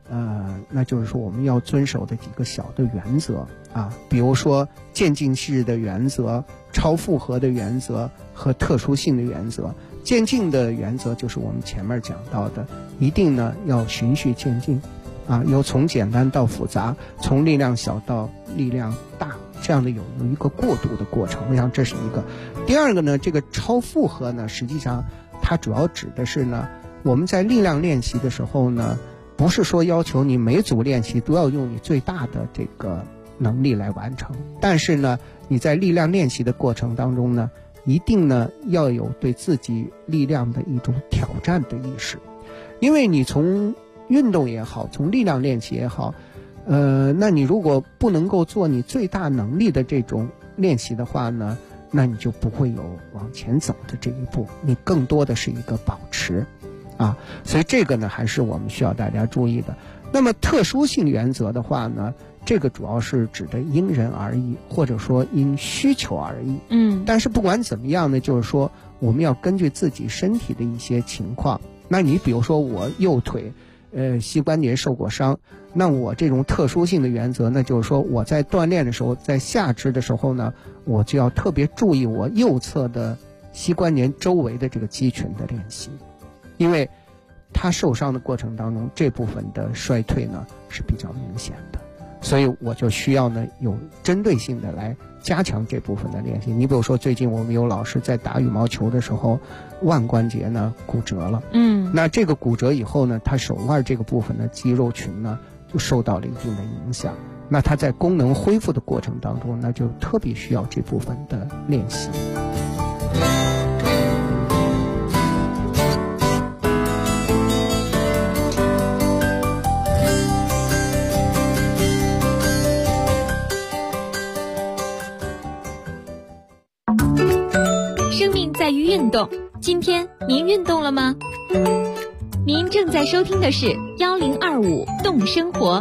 那就是说我们要遵守的几个小的原则啊，比如说渐进式的原则、超负荷的原则和特殊性的原则。渐进的原则就是我们前面讲到的，一定呢要循序渐进啊，由从简单到复杂，从力量小到力量大，这样的有一个过渡的过程。我想这是一个。第二个呢，这个超负荷呢，实际上它主要指的是呢，我们在力量练习的时候呢，不是说要求你每组练习都要用你最大的这个能力来完成，但是呢，你在力量练习的过程当中呢，一定呢要有对自己力量的一种挑战的意识。因为你从运动也好，从力量练习也好，那你如果不能够做你最大能力的这种练习的话呢，那你就不会有往前走的这一步，你更多的是一个保持啊，所以这个呢还是我们需要大家注意的。那么特殊性原则的话呢，这个主要是指的因人而异，或者说因需求而异。但是不管怎么样呢，就是说我们要根据自己身体的一些情况。那你比如说我右腿膝关节受过伤，那我这种特殊性的原则呢，就是说我在锻炼的时候，在下肢的时候呢，我就要特别注意我右侧的膝关节周围的这个肌群的练习，因为它受伤的过程当中，这部分的衰退呢是比较明显的，所以我就需要呢有针对性的来加强这部分的练习。你比如说最近我们有老师在打羽毛球的时候，腕关节呢骨折了，那这个骨折以后呢，他手腕这个部分的肌肉群呢就受到了一定的影响，那他在功能恢复的过程当中，那就特别需要这部分的练习。 生命在于运动，今天您运动了吗？您正在收听的是1025动生活。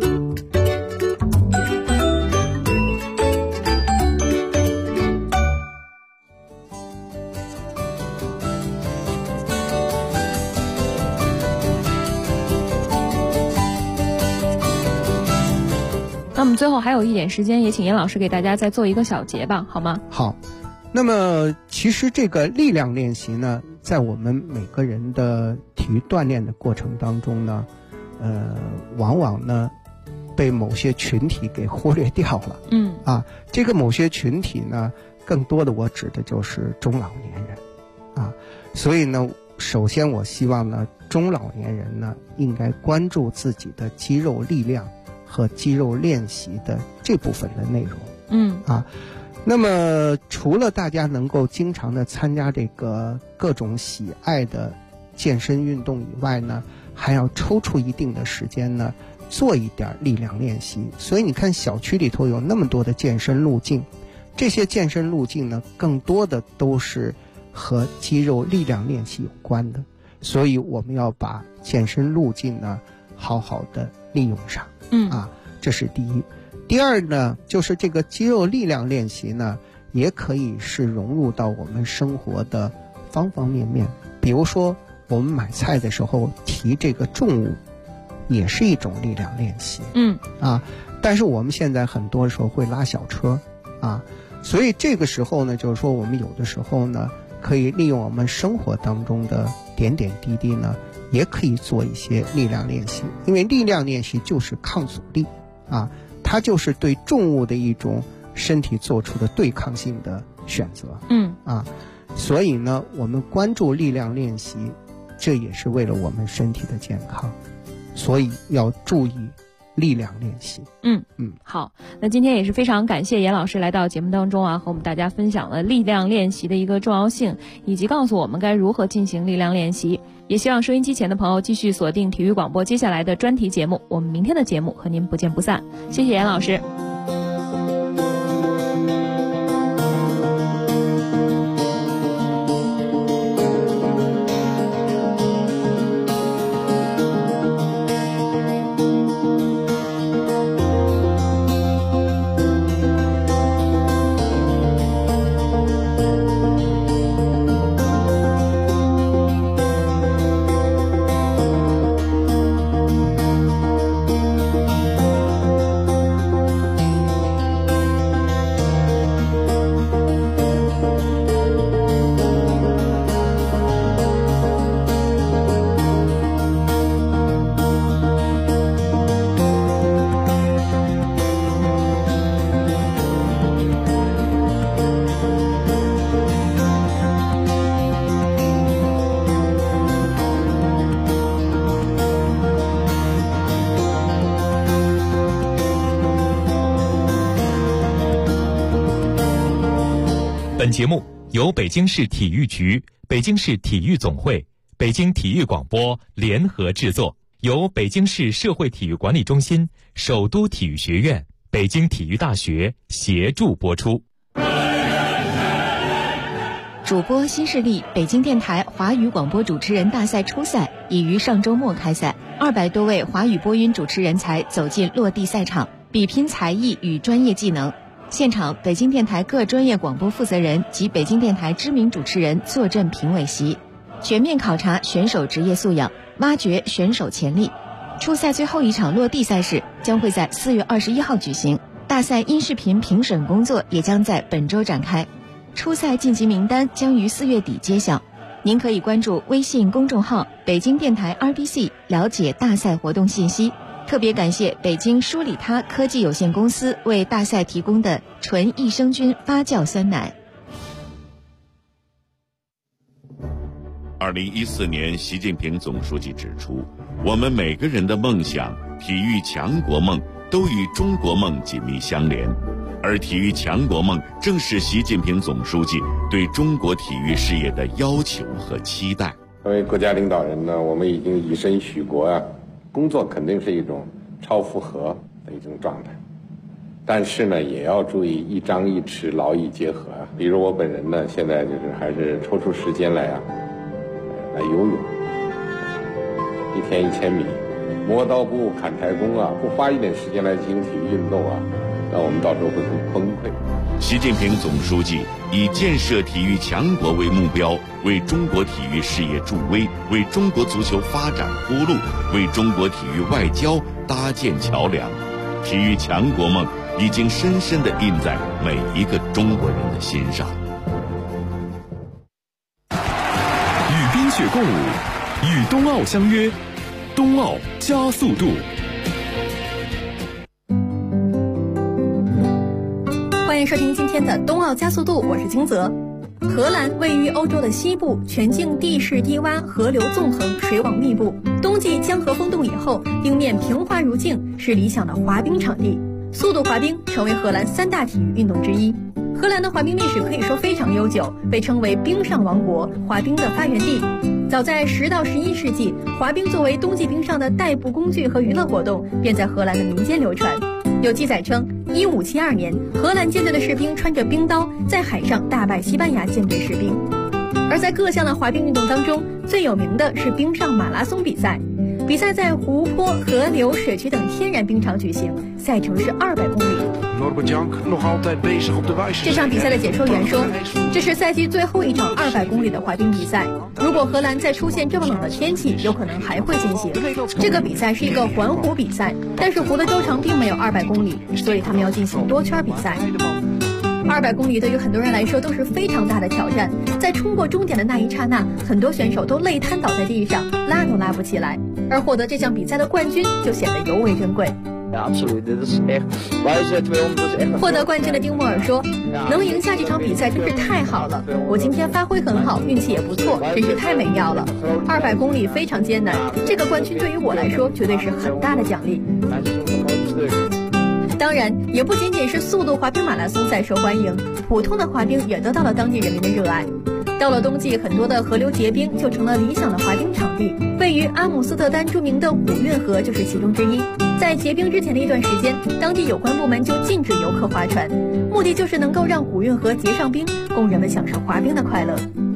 那我们最后还有一点时间，也请严老师给大家再做一个小结吧，好吗？ 好，那么其实这个力量练习呢，在我们每个人的体育锻炼的过程当中呢，往往呢被某些群体给忽略掉了。这个某些群体呢，更多的我指的就是中老年人啊。所以呢，首先我希望呢，中老年人呢应该关注自己的肌肉力量和肌肉练习的这部分的内容。那么除了大家能够经常的参加这个各种喜爱的健身运动以外呢，还要抽出一定的时间呢，做一点力量练习。所以你看小区里头有那么多的健身路径，这些健身路径呢，更多的都是和肌肉力量练习有关的，所以我们要把健身路径呢好好的利用上。这是第一。第二呢，就是这个肌肉力量练习呢，也可以是融入到我们生活的方方面面。比如说我们买菜的时候提这个重物，也是一种力量练习。但是我们现在很多时候会拉小车所以这个时候呢，就是说我们有的时候呢，可以利用我们生活当中的点点滴滴呢，也可以做一些力量练习。因为力量练习就是抗阻力它就是对重物的一种身体做出的对抗性的选择。所以呢，我们关注力量练习，这也是为了我们身体的健康，所以要注意力量练习。 好，那今天也是非常感谢严老师来到节目当中和我们大家分享了力量练习的一个重要性，以及告诉我们该如何进行力量练习。也希望收音机前的朋友继续锁定体育广播接下来的专题节目，我们明天的节目和您不见不散。谢谢严老师。 本节目由北京市体育局、北京市体育总会、北京体育广播联合制作，由北京市社会体育管理中心、首都体育学院、北京体育大学协助播出。 主播新势力北京电台华语广播主持人大赛初赛已于上周末开赛，200多位华语播音主持人才走进落地赛场，比拼才艺与专业技能。现场，北京电台各专业广播负责人及北京电台知名主持人坐镇评委席，全面考察选手职业素养，挖掘选手潜力。初赛最后一场落地赛事将会在4月21号举行，大赛音视频评审工作也将在本周展开。初赛晋级名单将于4月底揭晓，您可以关注微信公众号北京电台 RBC 了解大赛活动信息。特别感谢北京舒里他科技有限公司为大赛提供的纯益生菌发酵酸奶。 2014年，习近平总书记指出，我们每个人的梦想、体育强国梦都与中国梦紧密相连，而体育强国梦正是习近平总书记对中国体育事业的要求和期待。 作为国家领导人呢，我们已经以身许国啊，工作肯定是一种超负荷的一种状态，但是呢，也要注意一张一弛，劳逸结合啊。比如我本人呢，现在就是还是抽出时间来游泳，1天1000米，磨刀不误砍柴工啊，不花一点时间来进行体育运动啊，那我们到时候会很崩溃。 习近平总书记以建设体育强国为目标，为中国体育事业助威，为中国足球发展铺路，为中国体育外交搭建桥梁。体育强国梦已经深深地印在每一个中国人的心上。 与冰雪共舞，与冬奥相约，冬奥加速度。 欢迎收听今天的冬奥加速度，我是金泽。荷兰位于欧洲的西部，全境地势低洼，河流纵横，水网密布。冬季江河封冻以后，冰面平滑如镜，是理想的滑冰场地。速度滑冰成为荷兰3大体育运动之一。荷兰的滑冰历史可以说非常悠久，被称为冰上王国，滑冰的发源地。早在10到11世纪，滑冰作为冬季冰上的代步工具和娱乐活动，便在荷兰的民间流传。有记载称，1572年，荷兰舰队的士兵穿着冰刀，在海上大败西班牙舰队士兵。而在各项的滑冰运动当中，最有名的是冰上马拉松比赛。比赛在湖泊、河流、水渠等天然冰场举行，赛程是200公里。这场比赛的解说员说，这是赛季最后一场200公里的滑冰比赛。如果荷兰再出现这么冷的天气，有可能还会进行。这个比赛是一个环湖比赛，但是湖的周长并没有200公里，所以他们要进行多圈比赛。200公里对于很多人来说都是非常大的挑战，在冲过终点的那一刹那，很多选手都累瘫倒在地上，拉都拉不起来，而获得这项比赛的冠军就显得尤为珍贵。获得冠军的丁莫尔说，能赢下这场比赛真是太好了，我今天发挥很好，运气也不错，真是太美妙了。200公里非常艰难，这个冠军对于我来说绝对是很大的奖励。当然，也不仅仅是速度滑冰马拉松赛受欢迎，普通的滑冰也得到了当地人民的热爱。到了冬季，很多的河流结冰就成了理想的滑冰场地。位于阿姆斯特丹著名的古运河就是其中之一。在结冰之前的一段时间，当地有关部门就禁止游客划船，目的就是能够让古运河结上冰，供人们享受滑冰的快乐。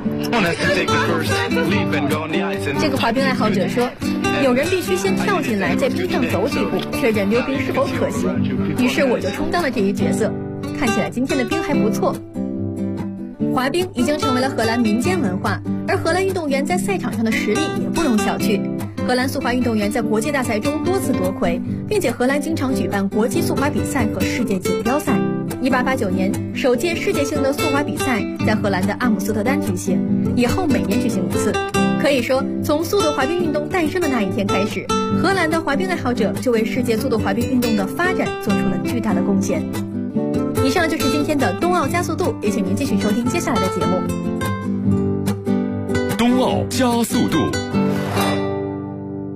这个滑冰爱好者说，有人必须先跳进来，在冰上走几步，确认溜冰是否可行。于是我就充当了这一角色。看起来今天的冰还不错。滑冰已经成为了荷兰民间文化，而荷兰运动员在赛场上的实力也不容小觑。荷兰速滑运动员在国际大赛中多次夺魁，并且荷兰经常举办国际速滑比赛和世界锦标赛。1889年，首届世界性的速滑比赛在荷兰的阿姆斯特丹举行，以后每年举行1次。可以说，从速度滑冰运动诞生的那一天开始，荷兰的滑冰爱好者就为世界速度滑冰运动的发展做出了巨大的贡献。以上就是今天的冬奥加速度，也请您继续收听接下来的节目。 冬奥加速度。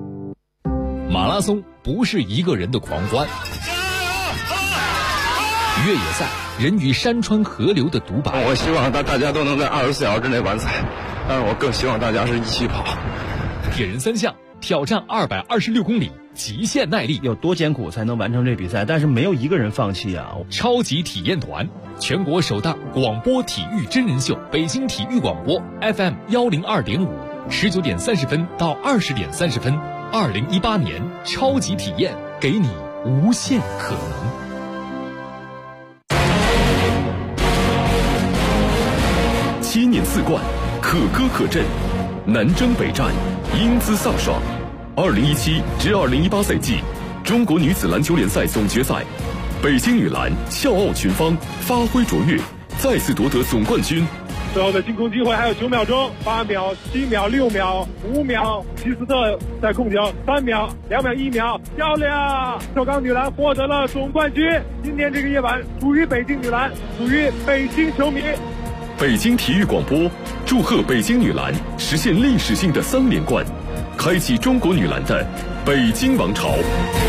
马拉松不是一个人的狂欢， 越野赛，人与山川河流的独白。 我希望大家都能在24小时之内完赛，但是我更希望大家是一起跑。 铁人三项挑战226公里，极限耐力， 有多艰苦才能完成这比赛？但是没有一个人放弃啊！ 超级体验团，全国首档广播体育真人秀，北京体育广播 FM 102.5，19点30分到20点30分，2018年超级体验，给你无限可能。 7年4冠，可歌可阵，南征北战，英姿飒爽。2017至2018赛季中国女子篮球联赛总决赛，北京女篮笑傲群芳，发挥卓越，再次夺得总冠军。 最后的进攻机会还有9秒钟，8秒、7秒、6秒、5秒，希斯特在控球，3秒、2秒、1秒，漂亮！首钢女篮获得了总冠军。今天这个夜晚属于北京女篮，属于北京球迷。 北京体育广播祝贺北京女篮实现历史性的3连冠，开启中国女篮的北京王朝。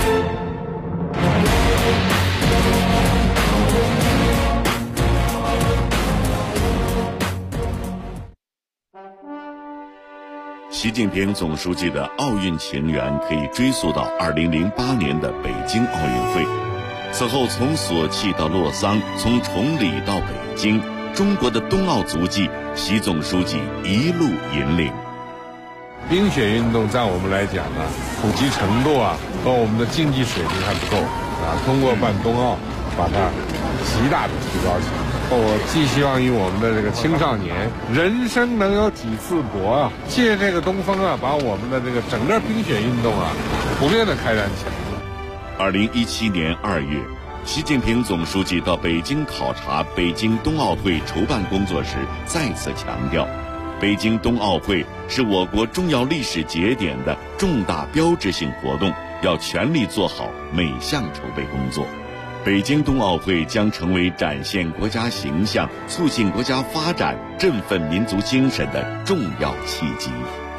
习近平总书记的奥运情缘可以追溯到2008年的北京奥运会。此后从索契到洛桑，从崇礼到北京，中国的冬奥足迹，习总书记一路引领。 冰雪运动在我们来讲呢，普及程度和我们的竞技水平还不够通过办冬奥，把它极大的提高起来。我寄希望于我们的这个青少年，人生能有几次搏借这个东风把我们的这个整个冰雪运动普遍的开展起来。 2017年2月，习近平总书记到北京考察北京冬奥会筹办工作时，再次强调，北京冬奥会是我国重要历史节点的重大标志性活动，要全力做好每项筹备工作。北京冬奥会将成为展现国家形象、促进国家发展、振奋民族精神的重要契机。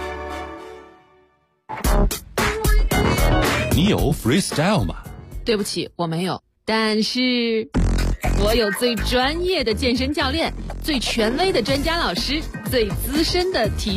你有 freestyle 吗？ 对不起，我没有。但是我有最专业的健身教练，最权威的专家老师，最资深的体育